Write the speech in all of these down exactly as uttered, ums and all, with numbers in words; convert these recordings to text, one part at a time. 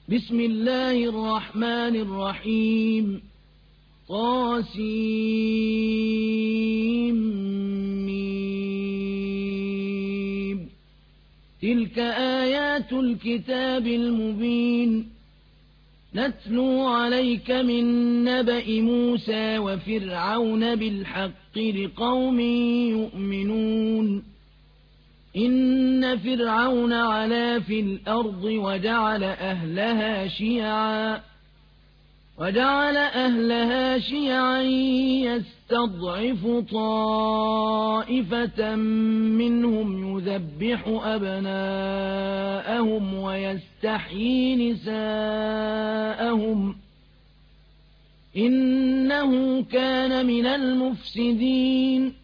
بسم الله الرحمن الرحيم طاسيم تلك آيات الكتاب المبين نتلو عليك من نبأ موسى وفرعون بالحق لقوم يؤمنون إن فرعون علا في الأرض وجعل أهلها شيعا وجعل أهلها شيعا يستضعف طائفة منهم يذبح أبناءهم ويستحيي نساءهم إنه كان من المفسدين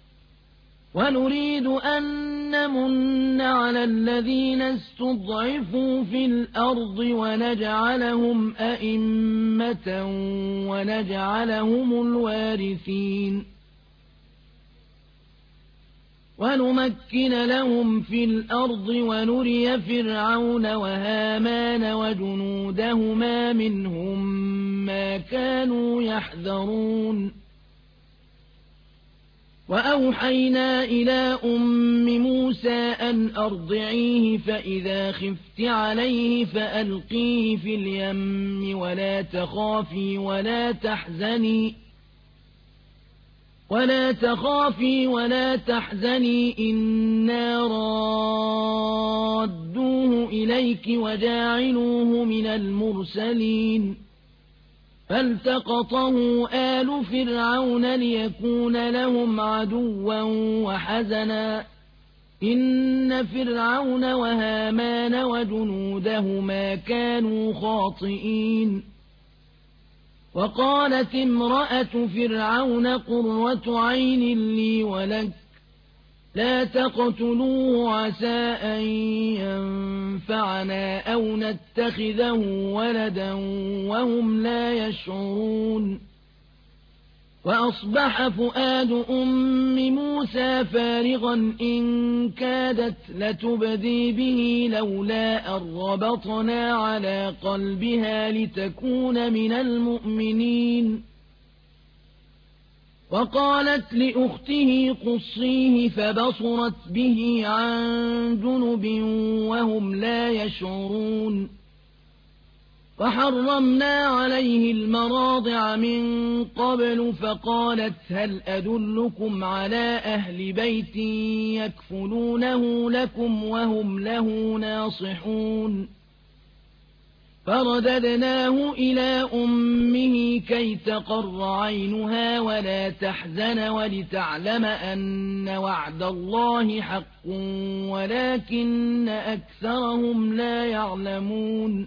ونريد أن نمن على الذين استضعفوا في الأرض ونجعلهم أئمة ونجعلهم الوارثين ونمكن لهم في الأرض ونري فرعون وهامان وجنودهما منهم ما كانوا يحذرون وأوحينا إلى أم موسى أن أرضعيه فإذا خفت عليه فألقيه في اليم ولا تخافي ولا تحزني ولا تخافي ولا تحزني إنا رادوه إليك وجاعلوه من المرسلين فالتقطه آل فرعون ليكون لهم عدوا وحزنا إن فرعون وهامان وجنودهما كانوا خاطئين وقالت امرأة فرعون قرة عين لي ولك لا تقتلوه عسى أن ينفعنا أو نتخذه ولدا وهم لا يشعرون وأصبح فؤاد أم موسى فارغا إن كادت لتبدي به لولا أن ربطنا على قلبها لتكون من المؤمنين وقالت لأخته قصيه فبصرت به عن جنب وهم لا يشعرون وحرمنا عليه المراضع من قبل فقالت هل أدلكم على أهل بيت يكفلونه لكم وهم له ناصحون فرددناه إلى أمه كي تقر عينها ولا تحزن ولتعلم أن وعد الله حق ولكن أكثرهم لا يعلمون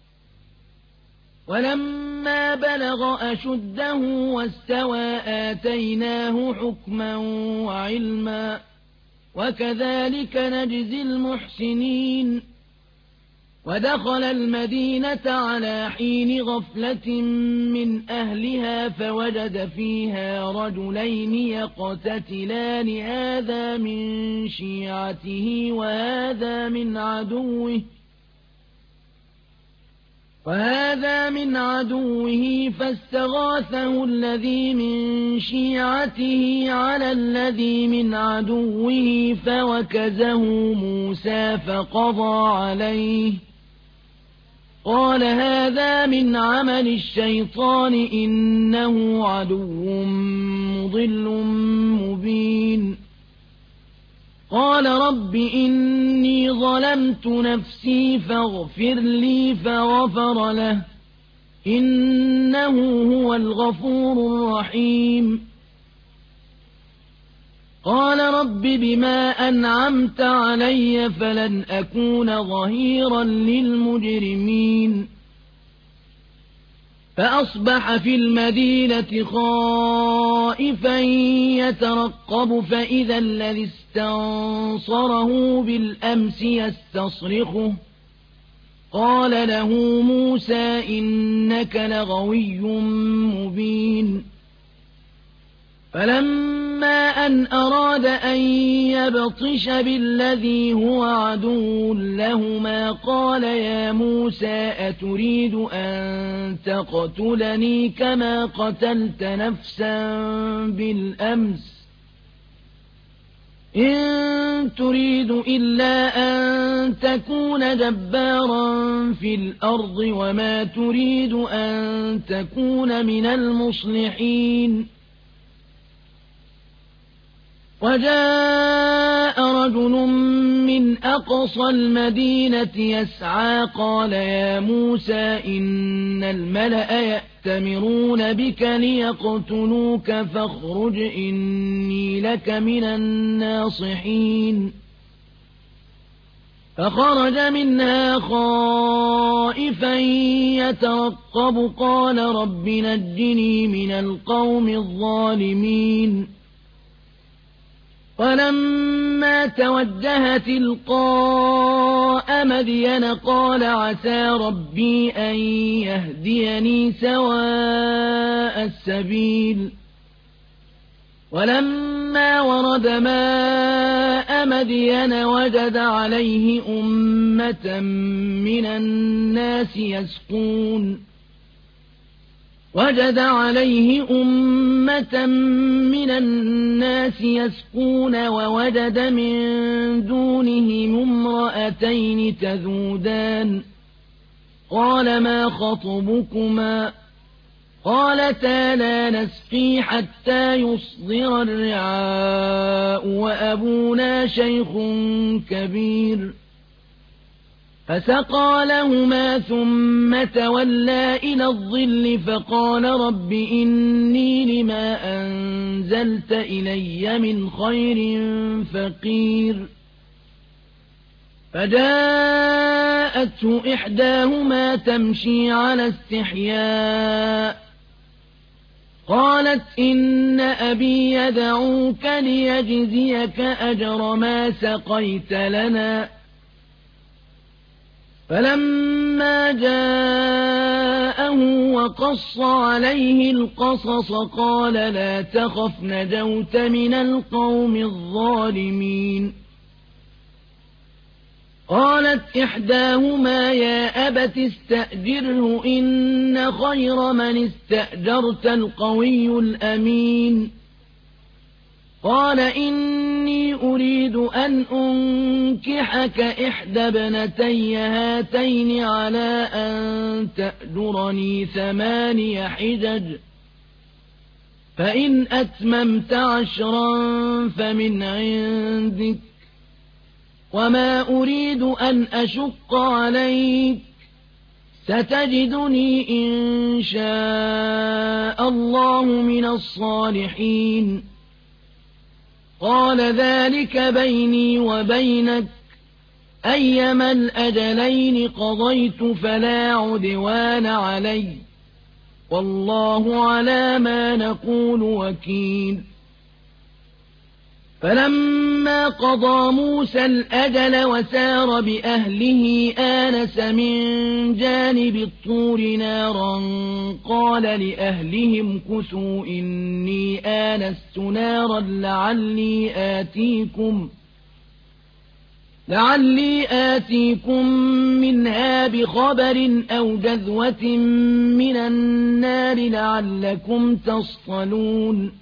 ولما بلغ أشده واستوى آتيناه حكما وعلما وكذلك نجزي المحسنين ودخل المدينة على حين غفلة من أهلها فوجد فيها رجلين يقتتلان هذا من شيعته وهذا من عدوه وهذا من عدوه فاستغاثه الذي من شيعته على الذي من عدوه فوكزه موسى فقضى عليه قال هذا من عمل الشيطان إنه عدو مضل مبين قال رب إني ظلمت نفسي فاغفر لي فغفر له إنه هو الغفور الرحيم قال رب بما أنعمت علي فلن أكون ظهيرا للمجرمين فأصبح في المدينة خائفا يترقب فإذا الذي استنصره بالأمس يستصرخه قال له موسى إنك لغوي مبين فلما فلما أن أراد أن يبطش بالذي هو عدو لهما قال يا موسى أتريد أن تقتلني كما قتلت نفسا بالأمس إن تريد إلا أن تكون جبارا في الأرض وما تريد أن تكون من المصلحين وجاء رجل من أقصى المدينة يسعى قال يا موسى إن الملأ يأتمرون بك ليقتلوك فاخرج إني لك من الناصحين فخرج منها خائفا يترقب قال رب نجني من القوم الظالمين ولما توجه تلقاء مدين قال عسى ربي أن يهديني سواء السبيل ولما ورد ماء مدين وجد عليه أمة من الناس يسقون وجد عليه أمة من الناس يسقون ووجد من دونهم امرأتين تذودان قال ما خطبكما قالتا لا نسقي حتى يصدر الرعاء وأبونا شيخ كبير فسقى لهما ثم تولى إلى الظل فقال رب إني لما أنزلت إلي من خير فقير فجاءته إحداهما تمشي على استحياء قالت إن أبي يدعوك ليجزيك أجر ما سقيت لنا فلما جاءه وقص عليه القصص قال لا تخف نجوت من القوم الظالمين قالت إحداهما يا أبت استأجره إن خير من استأجرت القوي الأمين قال إني أريد أن أنكحك إحدى ابنتي هاتين على أن تأجرني ثماني حجج فإن أتممت عشرا فمن عندك وما أريد أن أشق عليك ستجدني إن شاء الله من الصالحين قال ذلك بيني وبينك أيما الأجلين قضيت فلا عدوان علي والله على ما نقول وكيل فلما قضى موسى الأجل وسار بأهله آنس من جانب الطور نارا قال لأهلهم كثوا إني آنست نارا لعلي آتيكم لعلي آتيكم منها بخبر أو جذوة من النار لعلكم تصطلون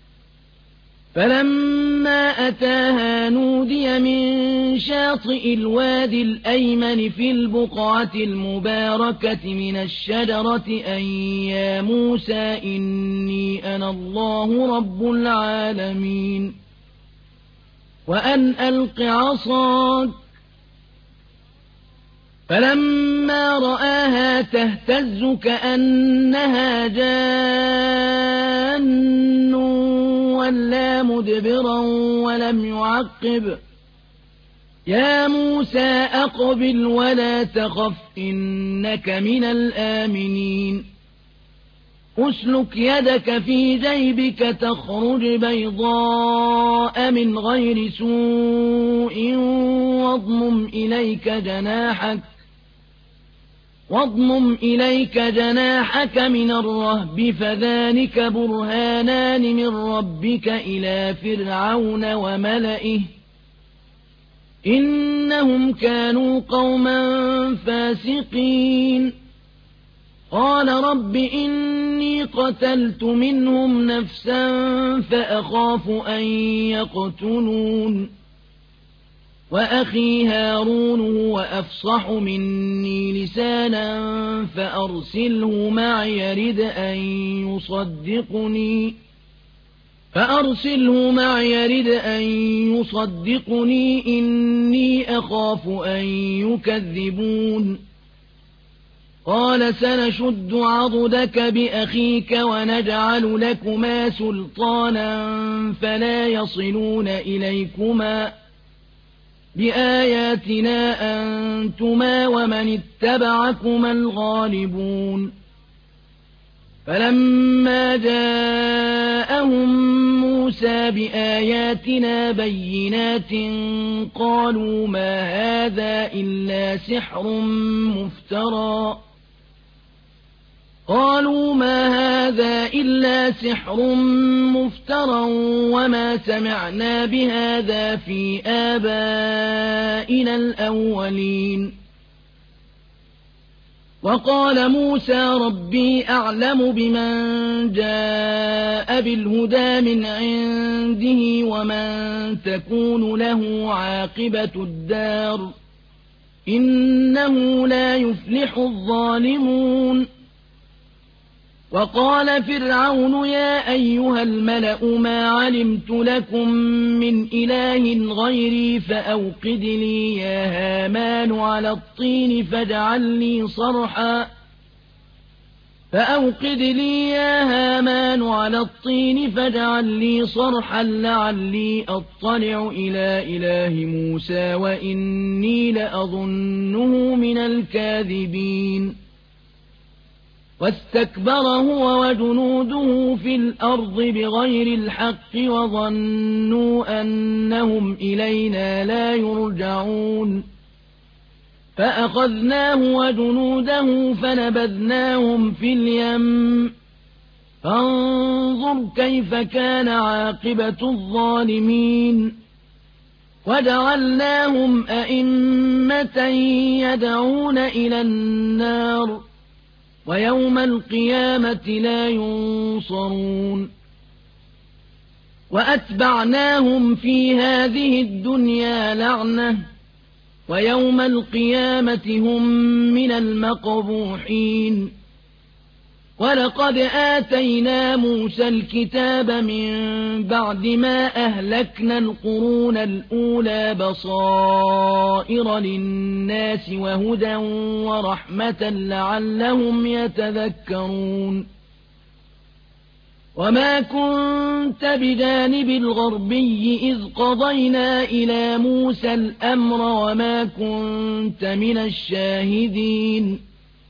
فلما أتاها نودي من شاطئ الوادي الأيمن في البقعة المباركة من الشجرة أن يا موسى إني أنا الله رب العالمين وأن ألق عصاك فلما رآها تهتز كأنها جان ولا مدبرا ولم يعقب يا موسى أقبل ولا تخف إنك من الآمنين أسلك يدك في جيبك تخرج بيضاء من غير سوء واضمم إليك جناحك واضمم إليك جناحك من الرهب فذلك برهانان من ربك إلى فرعون وملئه إنهم كانوا قوما فاسقين قال رب إني قتلت منهم نفسا فأخاف أن يقتلون وأخي هارون هو أفصح مني لسانا فأرسله معي يرد أن يصدقني فأرسله معي يرد أن يصدقني إني أخاف أن يكذبون قال سنشد عضدك بأخيك ونجعل لكما سلطانا فلا يصلون إليكما بآياتنا أنتما ومن اتبعكما الغالبون فلما جاءهم موسى بآياتنا بينات قالوا ما هذا إلا سحر مفترى قالوا ما هذا إلا سحر مفترى وما سمعنا بهذا في آبائنا الأولين وقال موسى ربي أعلم بمن جاء بالهدى من عنده ومن تكون له عاقبة الدار إنه لا يفلح الظالمون وقال فرعون يا أيها الملأ ما علمت لكم من إله غيري فأوقد لي يا هامان على الطين فاجعل لي صرحا فأوقد لي يا هامان على الطين فاجعل لي صرحا لعلي أطلع إلى إله موسى وإني لأظنه من الكاذبين واستكبر هو وجنوده في الأرض بغير الحق وظنوا أنهم إلينا لا يرجعون فأخذناه وجنوده فنبذناهم في اليم فانظر كيف كان عاقبة الظالمين وجعلناهم أئمة يدعون إلى النار ويوم القيامة لا ينصرون وأتبعناهم في هذه الدنيا لعنة ويوم القيامة هم من المقبوحين ولقد آتينا موسى الكتاب من بعد ما أهلكنا القرون الأولى بصائر للناس وهدى ورحمة لعلهم يتذكرون وما كنت بجانب الغربي إذ قضينا إلى موسى الأمر وما كنت من الشاهدين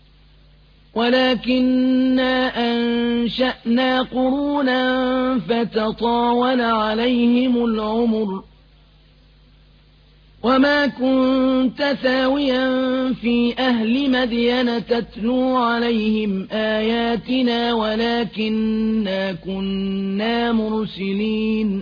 ولكننا أنشأنا قرونا فتطاول عليهم العمر وما كنت ثاويا في أهل مدين تتلو عليهم آياتنا ولكننا كنا مرسلين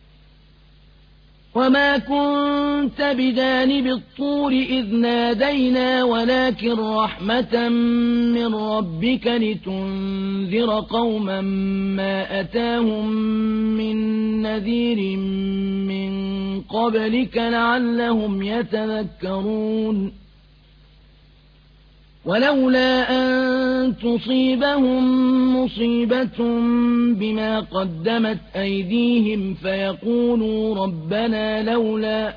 وما كنت بجانب الطور إذ نادينا ولكن رحمة من ربك لتنذر قوما ما أتاهم من نذير من قبلك لعلهم يتذكرون ولولا أن تصيبهم مصيبة بما قدمت أيديهم فيقولوا ربنا لولا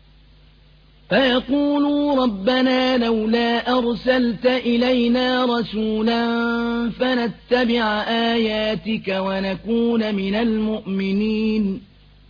فيقولوا ربنا لولا أرسلت إلينا رسولا فنتبع آياتك ونكون من المؤمنين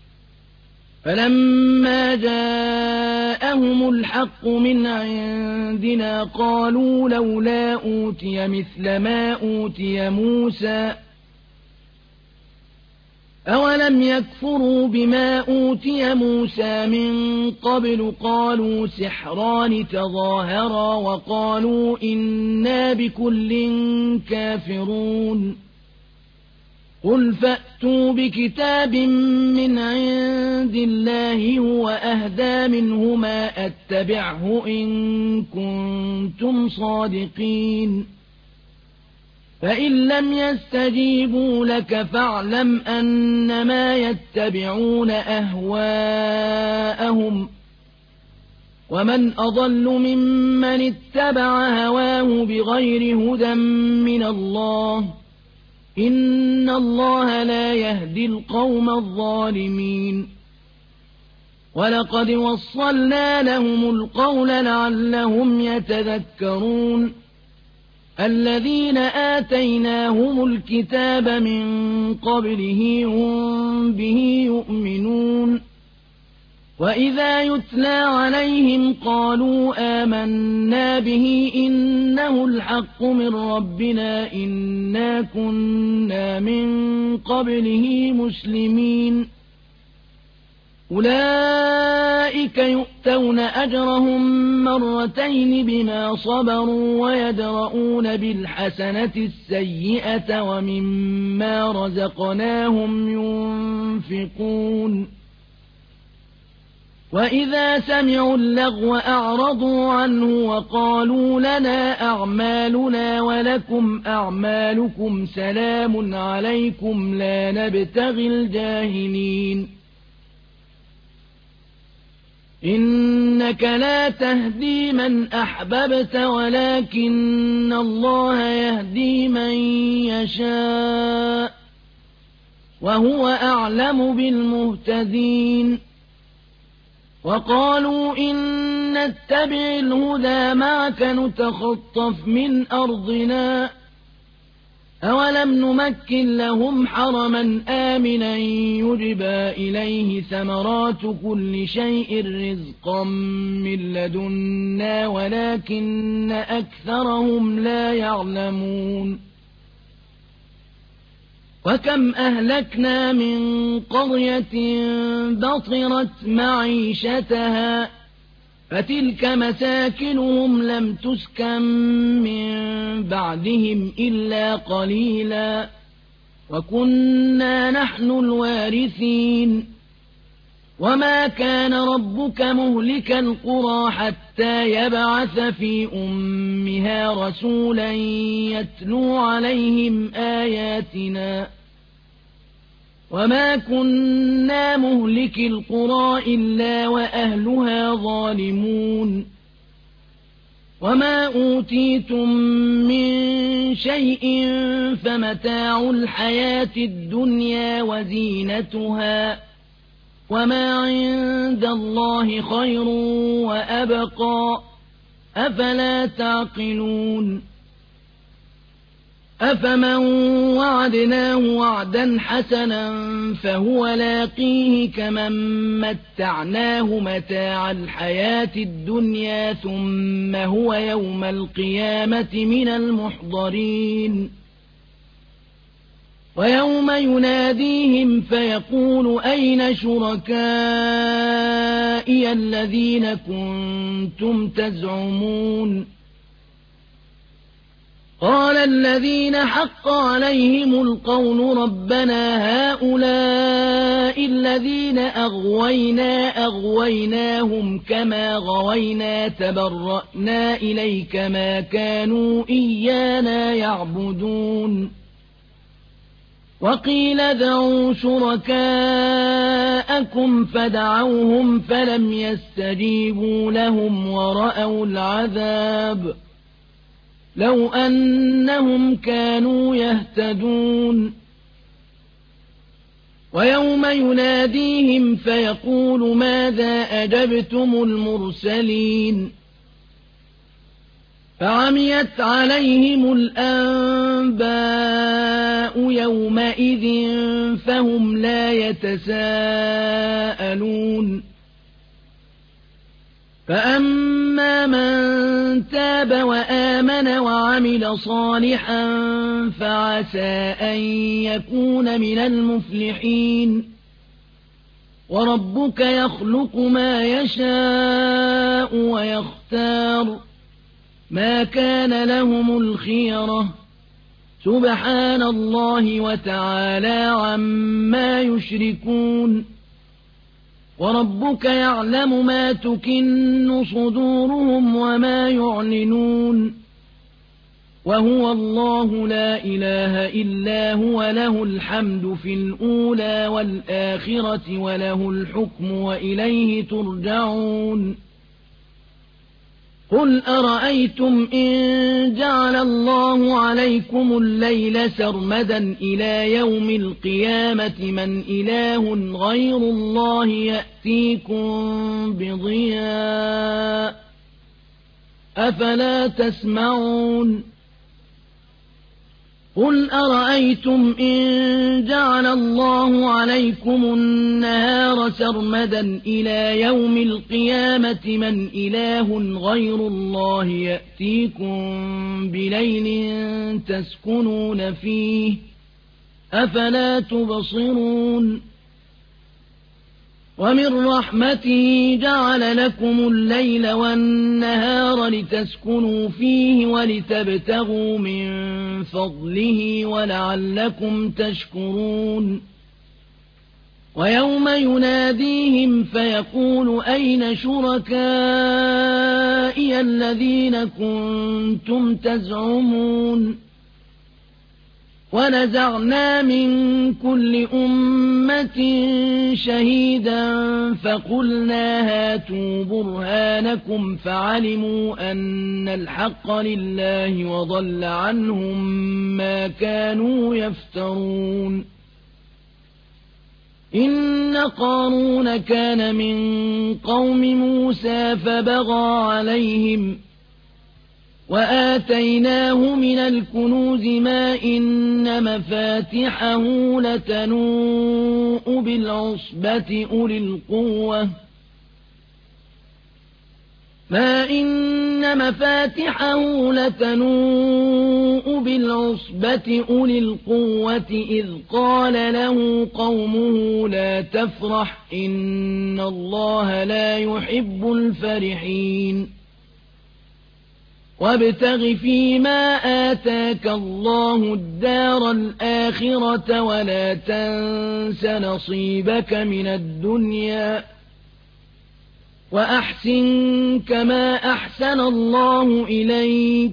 فلما جاءهم الحق من عندنا قالوا لولا أوتي مثل ما أوتي موسى أَوَلَمْ يَكْفُرُوا بِمَا أُوتِيَ مُوسَى مِن قَبْلُ قَالُوا سِحْرَانِ تَظَاهَرَا وَقَالُوا إِنَّا بِكُلٍّ كَافِرُونَ قُلْ فَأْتُوا بِكِتَابٍ مِّنْ عِندِ اللَّهِ هُوَ أَهْدَىٰ مِنْهُمَا أَتَّبِعْهُ إِن كُنتُمْ صَادِقِينَ فَإِن لَّمْ يَسْتَجِيبُوا لَكَ فَاعْلَمْ أَنَّمَا يَتَّبِعُونَ أَهْوَاءَهُمْ وَمَنْ أَضَلُّ مِمَّنِ اتَّبَعَ هَوَاهُ بِغَيْرِ هُدًى مِّنَ اللَّهِ ۚ إِنَّ اللَّهَ لَا يَهْدِي الْقَوْمَ الظَّالِمِينَ وَلَقَدْ وَصَّلْنَا لَهُمُ الْقَوْلَ لَعَلَّهُمْ يَتَذَكَّرُونَ الَّذِينَ آتَيْنَاهُمُ الْكِتَابَ مِن قَبْلِهِ هُم بِهِ يُؤْمِنُونَ وَإِذَا يُتْلَىٰ عَلَيْهِمْ قَالُوا آمَنَّا بِهِ إِنَّهُ الْحَقُّ مِن رَّبِّنَا إِنَّا كُنَّا مِن قَبْلِهِ مُسْلِمِينَ أُولَٰئِكَ يُؤْتَوْنَ أَجْرَهُم مَّرَّتَيْنِ بِمَا صَبَرُوا وَيَدْرَءُونَ بِالْحَسَنَةِ السَّيِّئَةَ وَمِمَّا رَزَقْنَاهُمْ يُنفِقُونَ وَإِذَا سَمِعُوا اللَّغْوَ أَعْرَضُوا عَنْهُ وَقَالُوا لَنَا أَعْمَالُنَا وَلَكُمْ أَعْمَالُكُمْ سَلَامٌ عَلَيْكُمْ لَا نَبْتَغِي الْجَاهِلِينَ إِنَّكَ لَا تَهْدِي مَنْ أَحْبَبْتَ وَلَكِنَّ اللَّهَ يَهْدِي مَن يَشَاءُ ۚ وَهُوَ أَعْلَمُ بِالْمُهْتَدِينَ وَقَالُوا إِن نَّتَّبِعِ الْهُدَىٰ مَعَكَ نُتَخَطَّفْ مِنْ أَرْضِنَا ۚ أَوَلَمْ نُمَكِّن لَّهُمْ حَرَمًا آمِنًا يُجْبَىٰ إِلَيْهِ ثَمَرَاتُ كُلِّ شَيْءٍ رِّزْقًا مِّن لَّدُنَّا وَلَٰكِنَّ أَكْثَرَهُمْ لَا يَعْلَمُونَ وَكَمْ أَهْلَكْنَا مِن قَرْيَةٍ بَطِرَتْ مَعِيشَتَهَا فَتِلْكَ مَسَاكِنُهُمْ لَمْ تُسْكَن مِّن بَعْدِهِمْ إِلَّا قَلِيلًا وَكُنَّا نَحْنُ الْوَارِثِينَ وَمَا كَانَ رَبُّكَ مُهْلِكَ الْقُرَىٰ حَتَّىٰ يَبْعَثَ فِي أُمِّهَا رَسُولًا يَتْلُو عَلَيْهِمْ آيَاتِنَا ۚ وَمَا كُنَّا مُهْلِكِي الْقُرَىٰ إِلَّا وَأَهْلُهَا ظَالِمُونَ وَمَا أُوتِيتُم مِّن شَيْءٍ فَمَتَاعُ الْحَيَاةِ الدُّنْيَا وَزِينَتُهَا ۚ وَمَا عِندَ اللَّهِ خَيْرٌ وَأَبْقَىٰ ۚ أَفَلَا تَعْقِلُونَ أَفَمَن وَعَدْنَاهُ وَعْدًا حَسَنًا فَهُوَ لَاقِيهِ كَمَن مَّتَّعْنَاهُ مَتَاعَ الْحَيَاةِ الدُّنْيَا ثُمَّ هُوَ يَوْمَ الْقِيَامَةِ مِنَ الْمُحْضَرِينَ وَيَوْمَ يُنَادِيهِمْ فَيَقُولُ أَيْنَ شُرَكَائِيَ الَّذِينَ كُنتُمْ تَزْعُمُونَ قَالَ الَّذِينَ حَقَّ عَلَيْهِمُ الْقَوْلُ رَبَّنَا هَٰؤُلَاءِ الَّذِينَ أَغْوَيْنَا أَغْوَيْنَاهُمْ كَمَا غَوَيْنَا تَبَرَّأْنَا إِلَيْكَ مَا كَانُوا إِيَّانَا يَعْبُدُونَ وَقِيلَ ادْعُوا شُرَكَاءَكُمْ فَدَعَوْهُمْ فَلَمْ يَسْتَجِيبُوا لَهُمْ وَرَأَوُا الْعَذَابَ لَوْ أَنَّهُمْ كَانُوا يَهْتَدُونَ وَيَوْمَ يُنَادِيهِمْ فَيَقُولُ مَاذَا أَجَبْتُمُ الْمُرْسَلِينَ فَعَمِيَتْ عَلَيْهِمُ الْأَنبَاءُ يَوْمَئِذٍ فَهُمْ لَا يَتَسَاءَلُونَ فَأَمَّا مَن تاب وآمن وعمل صالحا فعسى أن يكون من المفلحين وربك يخلق ما يشاء ويختار ما كان لهم الخيرة سبحان الله وتعالى عما يشركون وربك يعلم ما تكن صدورهم وما يعلنون وهو الله لا إله إلا هو له الحمد في الأولى والآخرة وله الحكم وإليه ترجعون قل أرأيتم إن جعل الله عليكم الليل سرمدا إلى يوم القيامة من إله غير الله يأتيكم بضياء أفلا تسمعون قل أرأيتم إن جعل الله عليكم النهار سرمدا إلى يوم القيامة من إله غير الله يأتيكم بليل تسكنون فيه أفلا تبصرون ومن رحمته جعل لكم الليل والنهار لتسكنوا فيه ولتبتغوا من فضله ولعلكم تشكرون ويوم يناديهم فيقول أين شركائي الذين كنتم تزعمون ونزعنا من كل أمة شهيدا فقلنا هاتوا برهانكم فعلموا أن الحق لله وضل عنهم ما كانوا يفترون إن قارون كان من قوم موسى فبغى عليهم وآتيناه من الكنوز ما إن مفاتحه لتنوء بالعصبة أولي القوة ما إن مفاتحه لتنوء بالعصبة أولي القوة إذ قال له قومه لا تفرح إن الله لا يحب الفرحين وابتغ فيما آتاك الله الدار الآخرة ولا تنس نصيبك من الدنيا وأحسن كما أحسن الله إليك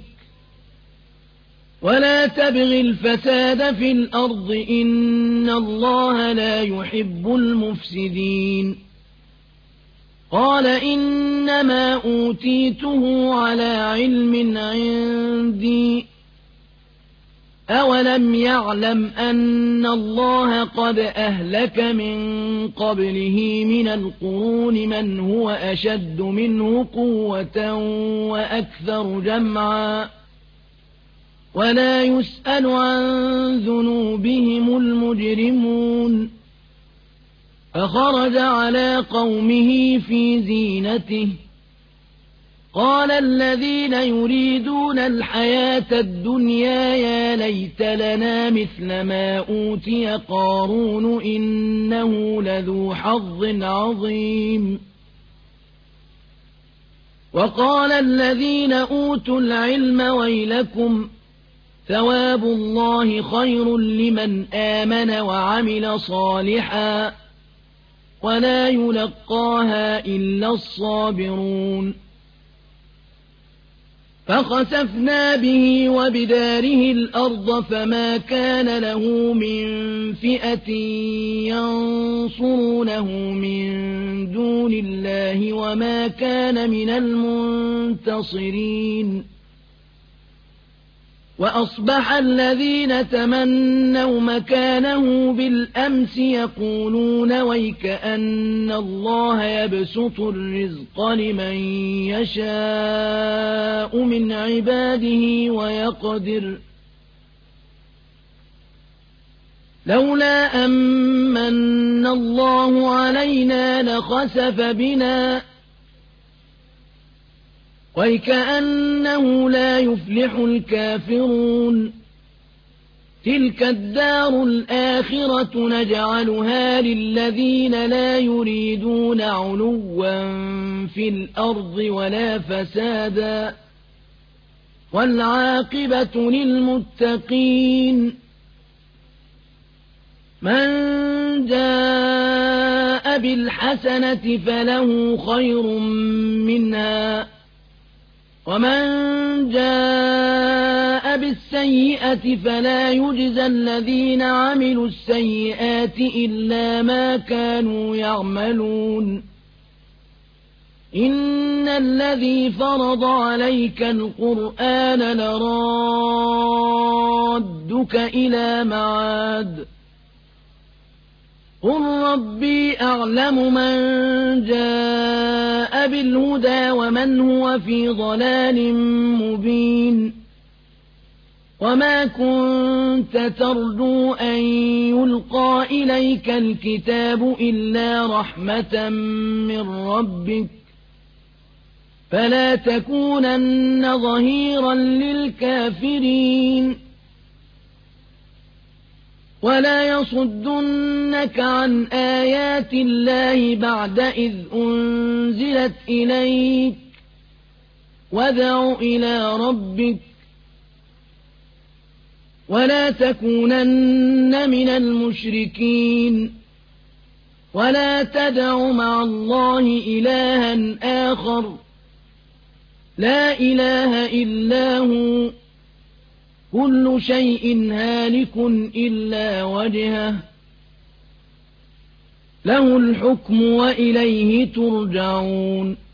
ولا تبغ الفساد في الأرض إن الله لا يحب المفسدين قال إنما أوتيته على علم عندي أولم يعلم أن الله قد أهلك من قبله من القرون من هو أشد منه قوة وأكثر جمعا ولا يسأل عن ذنوبهم المجرمون فخرج على قومه في زينته قال الذين يريدون الحياة الدنيا يا ليت لنا مثل ما أوتي قارون إنه لذو حظ عظيم وقال الذين أوتوا العلم ويلكم ثواب الله خير لمن آمن وعمل صالحا ولا يلقاها إلا الصابرون فخسفنا به وبداره الأرض فما كان له من فئة ينصرونه من دون الله وما كان من المنتصرين وأصبح الذين تمنوا مكانه بالأمس يقولون ويكأن الله يبسط الرزق لمن يشاء من عباده ويقدر لولا أمن الله علينا لخسف بنا وَكَأَنَّهُ لَا يُفْلِحُ الْكَافِرُونَ تِلْكَ الدَّارُ الْآخِرَةُ نَجْعَلُهَا لِلَّذِينَ لَا يُرِيدُونَ عُلُوًّا فِي الْأَرْضِ وَلَا فَسَادًا وَالْعَاقِبَةُ لِلْمُتَّقِينَ مَنْ جَاءَ بِالْحَسَنَةِ فَلَهُ خَيْرٌ مِنْهَا وَمَنْ جَاءَ بِالسَّيِّئَةِ فَلَا يُجْزَى الَّذِينَ عَمِلُوا السَّيِّئَاتِ إِلَّا مَا كَانُوا يَعْمَلُونَ إِنَّ الَّذِي فَرَضَ عَلَيْكَ الْقُرْآنَ لَرَادُّكَ إِلَى مَعَادٍ قُل رَّبِّي أَعْلَمُ مَن جَاءَ بِالْهُدَىٰ وَمَنْ هُوَ فِي ضَلَالٍ مُّبِينٍ وَمَا كُنتَ تَرْجُو أَن يُلْقَىٰ إِلَيْكَ الْكِتَابُ إِلَّا رَحْمَةً مِّن رَّبِّكَ فَلَا تَكُونَنَّ ظَهِيرًا لِّلْكَافِرِينَ وَلَا يَصُدُّنَّكَ عَنْ آيَاتِ اللَّهِ بَعْدَ إِذْ أُنزِلَتْ إِلَيْكَ وَادْعُ إِلَىٰ رَبِّكَ وَلَا تَكُونَنَّ مِنَ الْمُشْرِكِينَ وَلَا تَدْعُ مَعَ اللَّهِ إِلَٰهًا آخَرَ لَا إِلَٰهَ إِلَّا هُوَ كُلُّ شَيْءٍ هَالِكٌ إِلَّا وَجْهَهُ لَهُ الْحُكْمُ وَإِلَيْهِ تُرْجَعُونَ